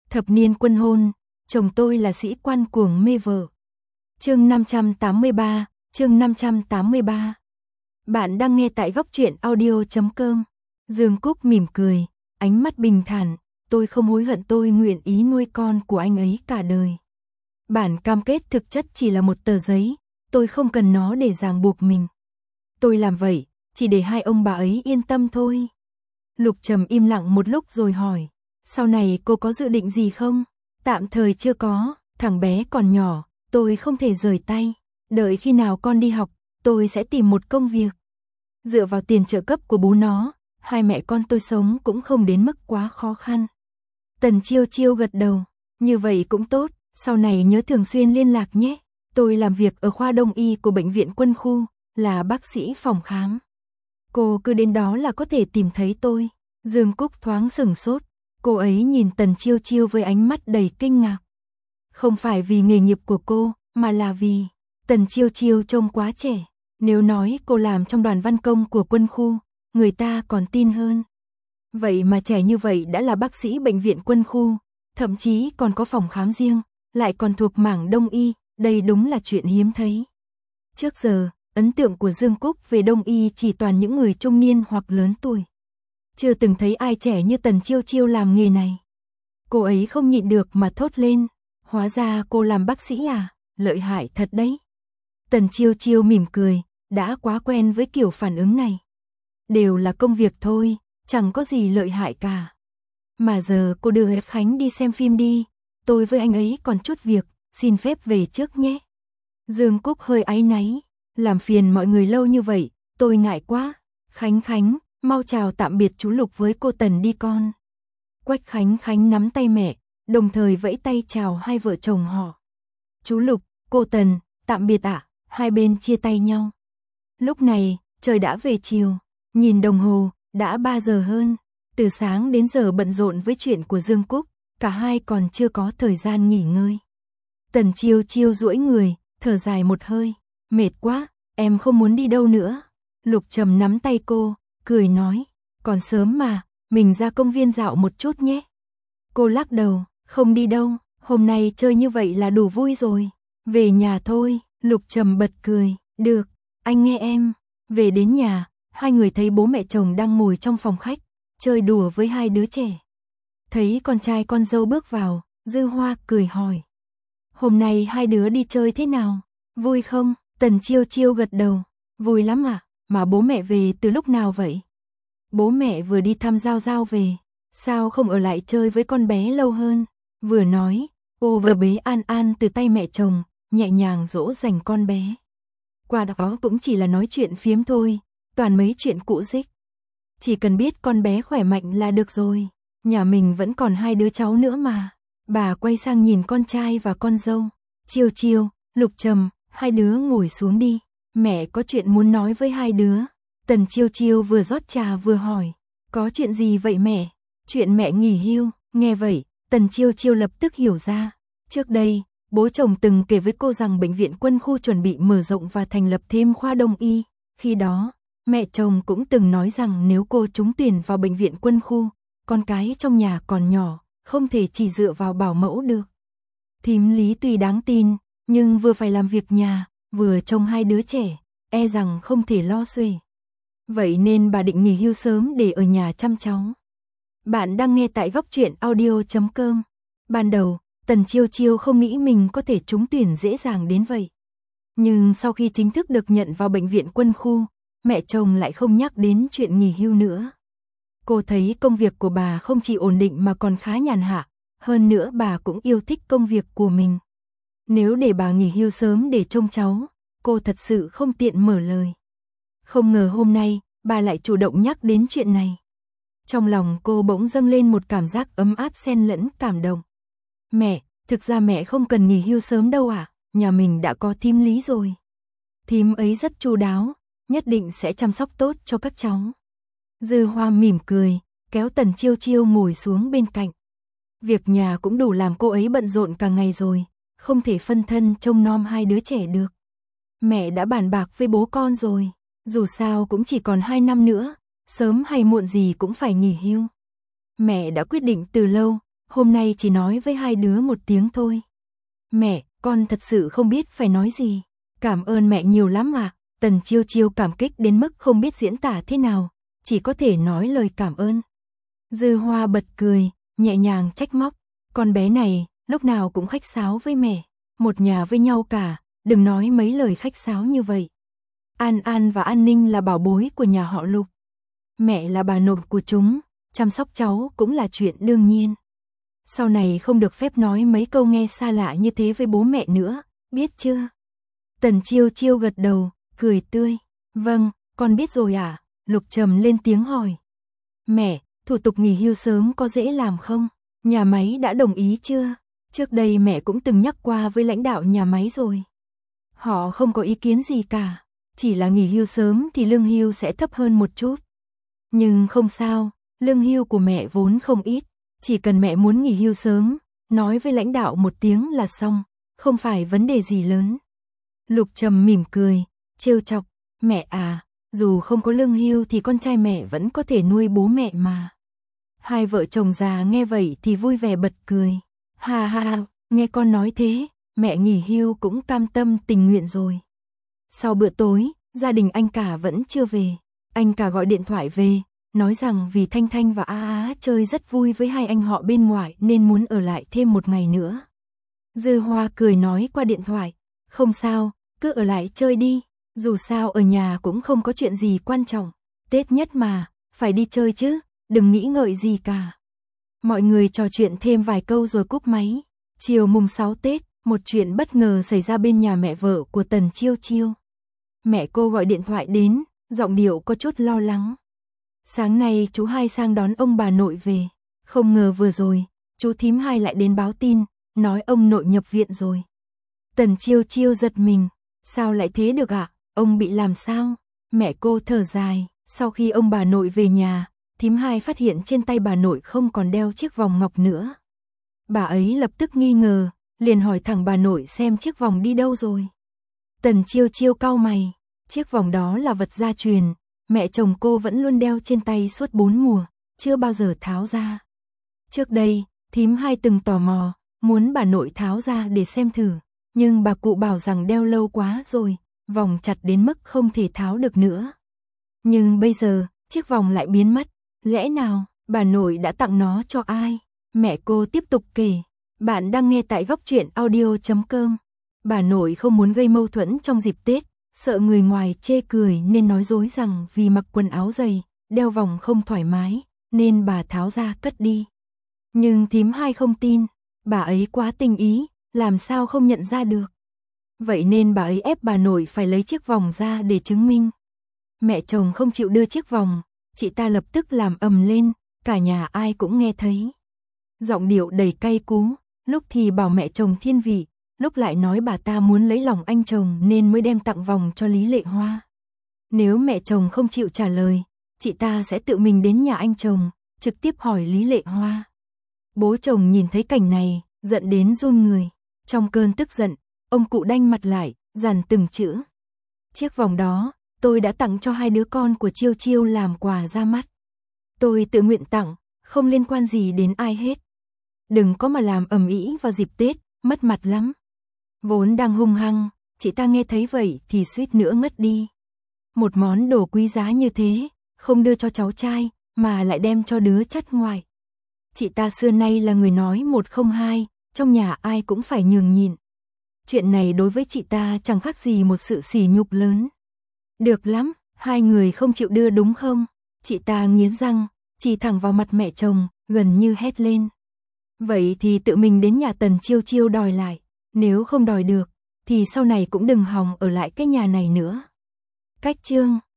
Thập niên quân hôn, chồng tôi là sĩ quan cuồng mê vợ. Chương 583, chương 583. Bạn đang nghe tại góc truyện audio.com. Dương Cúc mỉm cười, ánh mắt bình thản, tôi không hối hận, tôi nguyện ý nuôi con của anh ấy cả đời. Bản cam kết thực chất chỉ là một tờ giấy, tôi không cần nó để ràng buộc mình. Tôi làm vậy, chỉ để hai ông bà ấy yên tâm thôi. Lục Trầm im lặng một lúc rồi hỏi, sau này cô có dự định gì không? Tạm thời chưa có, thằng bé còn nhỏ, tôi không thể rời tay. Đợi khi nào con đi học, tôi sẽ tìm một công việc. Dựa vào tiền trợ cấp của bố nó, hai mẹ con tôi sống cũng không đến mức quá khó khăn. Tần Chiêu Chiêu gật đầu, như vậy cũng tốt, sau này nhớ thường xuyên liên lạc nhé. Tôi làm việc ở khoa đông y của bệnh viện quân khu, là bác sĩ phòng khám. Cô cứ đến đó là có thể tìm thấy tôi. Dương Cúc thoáng sửng sốt, cô ấy nhìn Tần Chiêu Chiêu với ánh mắt đầy kinh ngạc. Không phải vì nghề nghiệp của cô, mà là vì Tần Chiêu Chiêu trông quá trẻ. Nếu nói cô làm trong đoàn văn công của quân khu, người ta còn tin hơn. Vậy mà trẻ như vậy đã là bác sĩ bệnh viện quân khu, thậm chí còn có phòng khám riêng, lại còn thuộc mảng đông y, đây đúng là chuyện hiếm thấy. Trước giờ, ấn tượng của Dương Cúc về đông y chỉ toàn những người trung niên hoặc lớn tuổi. Chưa từng thấy ai trẻ như Tần Chiêu Chiêu làm nghề này. Cô ấy không nhịn được mà thốt lên, hóa ra cô làm bác sĩ à, lợi hại thật đấy. Tần Chiêu Chiêu mỉm cười, đã quá quen với kiểu phản ứng này. Đều là công việc thôi, chẳng có gì lợi hại cả. Mà giờ cô đưa Khánh đi xem phim đi, tôi với anh ấy còn chút việc, xin phép về trước nhé. Dương Cúc hơi áy náy, làm phiền mọi người lâu như vậy, tôi ngại quá. Khánh, mau chào tạm biệt chú Lục với cô Tần đi con. Quách Khánh nắm tay mẹ, đồng thời vẫy tay chào hai vợ chồng họ. Chú Lục, cô Tần, tạm biệt ạ, hai bên chia tay nhau. Lúc này, trời đã về chiều, nhìn đồng hồ, đã 3 giờ hơn. Từ sáng đến giờ bận rộn với chuyện của Dương Cúc, cả hai còn chưa có thời gian nghỉ ngơi. Tần Chiêu Chiêu duỗi người, thở dài một hơi, mệt quá, em không muốn đi đâu nữa. Lục Trầm nắm tay cô, cười nói, còn sớm mà, mình ra công viên dạo một chút nhé. Cô lắc đầu, không đi đâu, hôm nay chơi như vậy là đủ vui rồi. Về nhà thôi, Lục Trầm bật cười, được, anh nghe em. Về đến nhà, hai người thấy bố mẹ chồng đang ngồi trong phòng khách, chơi đùa với hai đứa trẻ. Thấy con trai con dâu bước vào, Dư Hoa cười hỏi, hôm nay hai đứa đi chơi thế nào, vui không? Tần Chiêu Chiêu gật đầu, vui lắm ạ, mà bố mẹ về từ lúc nào vậy? Bố mẹ vừa đi thăm Giao Giao về, sao không ở lại chơi với con bé lâu hơn? Vừa nói, cô vừa bế An An từ tay mẹ chồng, nhẹ nhàng dỗ dành con bé. Qua đó cũng chỉ là nói chuyện phiếm thôi, toàn mấy chuyện cũ rích. Chỉ cần biết con bé khỏe mạnh là được rồi, nhà mình vẫn còn hai đứa cháu nữa mà. Bà quay sang nhìn con trai và con dâu. Chiêu Chiêu, Lục Trầm, hai đứa ngồi xuống đi, mẹ có chuyện muốn nói với hai đứa. Tần Chiêu Chiêu vừa rót trà vừa hỏi, có chuyện gì vậy mẹ? Chuyện mẹ nghỉ hưu. Nghe vậy, Tần Chiêu Chiêu lập tức hiểu ra. Trước đây, bố chồng từng kể với cô rằng bệnh viện quân khu chuẩn bị mở rộng và thành lập thêm khoa đông y. Khi đó, mẹ chồng cũng từng nói rằng nếu cô trúng tuyển vào bệnh viện quân khu, con cái trong nhà còn nhỏ, không thể chỉ dựa vào bảo mẫu được. Thím Lý tuy đáng tin, nhưng vừa phải làm việc nhà, vừa trông hai đứa trẻ, e rằng không thể lo xuể. Vậy nên bà định nghỉ hưu sớm để ở nhà chăm cháu. Bạn đang nghe tại góc truyện audio.com. Ban đầu, Tần Chiêu Chiêu không nghĩ mình có thể trúng tuyển dễ dàng đến vậy. Nhưng sau khi chính thức được nhận vào bệnh viện quân khu, mẹ chồng lại không nhắc đến chuyện nghỉ hưu nữa. Cô thấy công việc của bà không chỉ ổn định mà còn khá nhàn hạ, hơn nữa bà cũng yêu thích công việc của mình. Nếu để bà nghỉ hưu sớm để trông cháu, cô thật sự không tiện mở lời. Không ngờ hôm nay, bà lại chủ động nhắc đến chuyện này. Trong lòng cô bỗng dâng lên một cảm giác ấm áp xen lẫn cảm động. Mẹ, thực ra mẹ không cần nghỉ hưu sớm đâu ạ, nhà mình đã có thím Lý rồi. Thím ấy rất chu đáo, nhất định sẽ chăm sóc tốt cho các cháu. Dư Hoa mỉm cười, kéo Tần Chiêu Chiêu ngồi xuống bên cạnh. Việc nhà cũng đủ làm cô ấy bận rộn cả ngày rồi, không thể phân thân trông nom hai đứa trẻ được. Mẹ đã bàn bạc với bố con rồi, dù sao cũng chỉ còn 2 năm nữa, sớm hay muộn gì cũng phải nghỉ hưu. Mẹ đã quyết định từ lâu, hôm nay chỉ nói với hai đứa một tiếng thôi. Mẹ, con thật sự không biết phải nói gì. Cảm ơn mẹ nhiều lắm ạ. Tần Chiêu Chiêu cảm kích đến mức không biết diễn tả thế nào, chỉ có thể nói lời cảm ơn. Dư Hoa bật cười, nhẹ nhàng trách móc, con bé này, lúc nào cũng khách sáo với mẹ, một nhà với nhau cả, đừng nói mấy lời khách sáo như vậy. An An và An Ninh là bảo bối của nhà họ Lục. Mẹ là bà nội của chúng, chăm sóc cháu cũng là chuyện đương nhiên. Sau này không được phép nói mấy câu nghe xa lạ như thế với bố mẹ nữa, biết chưa? Tần Chiêu Chiêu gật đầu, cười tươi. Vâng, con biết rồi ạ. Lục Trầm lên tiếng hỏi. Mẹ, thủ tục nghỉ hưu sớm có dễ làm không? Nhà máy đã đồng ý chưa? Trước đây mẹ cũng từng nhắc qua với lãnh đạo nhà máy rồi. Họ không có ý kiến gì cả, chỉ là nghỉ hưu sớm thì lương hưu sẽ thấp hơn một chút. Nhưng không sao, lương hưu của mẹ vốn không ít, chỉ cần mẹ muốn nghỉ hưu sớm, nói với lãnh đạo một tiếng là xong, không phải vấn đề gì lớn. Lục Trầm mỉm cười, trêu chọc, mẹ à, dù không có lương hưu thì con trai mẹ vẫn có thể nuôi bố mẹ mà. Hai vợ chồng già nghe vậy thì vui vẻ bật cười. Ha ha ha, nghe con nói thế, mẹ nghỉ hưu cũng cam tâm tình nguyện rồi. Sau bữa tối, gia đình anh cả vẫn chưa về. Anh cả gọi điện thoại về, nói rằng vì Thanh Thanh và A Á chơi rất vui với hai anh họ bên ngoài nên muốn ở lại thêm một ngày nữa. Dư Hoa cười nói qua điện thoại, không sao, cứ ở lại chơi đi, dù sao ở nhà cũng không có chuyện gì quan trọng, Tết nhất mà, phải đi chơi chứ, đừng nghĩ ngợi gì cả. Mọi người trò chuyện thêm vài câu rồi cúp máy. Chiều mùng 6 Tết, một chuyện bất ngờ xảy ra bên nhà mẹ vợ của Tần Chiêu Chiêu. Mẹ cô gọi điện thoại đến, giọng điệu có chút lo lắng. Sáng nay chú Hai sang đón ông bà nội về, không ngờ vừa rồi, chú thím Hai lại đến báo tin, nói ông nội nhập viện rồi. Tần Chiêu Chiêu giật mình, sao lại thế được ạ, ông bị làm sao? Mẹ cô thở dài, sau khi ông bà nội về nhà, thím Hai phát hiện trên tay bà nội không còn đeo chiếc vòng ngọc nữa. Bà ấy lập tức nghi ngờ, liền hỏi thẳng bà nội xem chiếc vòng đi đâu rồi. Tần Chiêu Chiêu cau mày, chiếc vòng đó là vật gia truyền, mẹ chồng cô vẫn luôn đeo trên tay suốt 4 mùa, chưa bao giờ tháo ra. Trước đây, thím Hai từng tò mò, muốn bà nội tháo ra để xem thử, nhưng bà cụ bảo rằng đeo lâu quá rồi, vòng chặt đến mức không thể tháo được nữa. Nhưng bây giờ, chiếc vòng lại biến mất, lẽ nào bà nội đã tặng nó cho ai? Mẹ cô tiếp tục kể, bạn đang nghe tại Góc Truyện Audio.com. Bà nội không muốn gây mâu thuẫn trong dịp Tết, sợ người ngoài chê cười nên nói dối rằng vì mặc quần áo dày, đeo vòng không thoải mái, nên bà tháo ra cất đi. Nhưng thím Hai không tin, bà ấy quá tinh ý, làm sao không nhận ra được. Vậy nên bà ấy ép bà nội phải lấy chiếc vòng ra để chứng minh. Mẹ chồng không chịu đưa chiếc vòng, chị ta lập tức làm ầm lên, cả nhà ai cũng nghe thấy. Giọng điệu đầy cay cú, lúc thì bảo mẹ chồng thiên vị, lúc lại nói bà ta muốn lấy lòng anh chồng nên mới đem tặng vòng cho Lý Lệ Hoa. Nếu mẹ chồng không chịu trả lời, chị ta sẽ tự mình đến nhà anh chồng, trực tiếp hỏi Lý Lệ Hoa. Bố chồng nhìn thấy cảnh này, giận đến run người. Trong cơn tức giận, ông cụ đanh mặt lại, dằn từng chữ. Chiếc vòng đó, tôi đã tặng cho hai đứa con của Chiêu Chiêu làm quà ra mắt. Tôi tự nguyện tặng, không liên quan gì đến ai hết. Đừng có mà làm ầm ĩ vào dịp Tết, mất mặt lắm. Vốn đang hung hăng, chị ta nghe thấy vậy thì suýt nữa ngất đi. Một món đồ quý giá như thế, không đưa cho cháu trai, mà lại đem cho đứa chắt ngoại. Chị ta xưa nay là người nói một không hai, trong nhà ai cũng phải nhường nhịn. Chuyện này đối với chị ta chẳng khác gì một sự sỉ nhục lớn. Được lắm, hai người không chịu đưa đúng không? Chị ta nghiến răng, chỉ thẳng vào mặt mẹ chồng, gần như hét lên. Vậy thì tự mình đến nhà Tần Chiêu Chiêu đòi lại, nếu không đòi được, thì sau này cũng đừng hòng ở lại cái nhà này nữa. Cách chương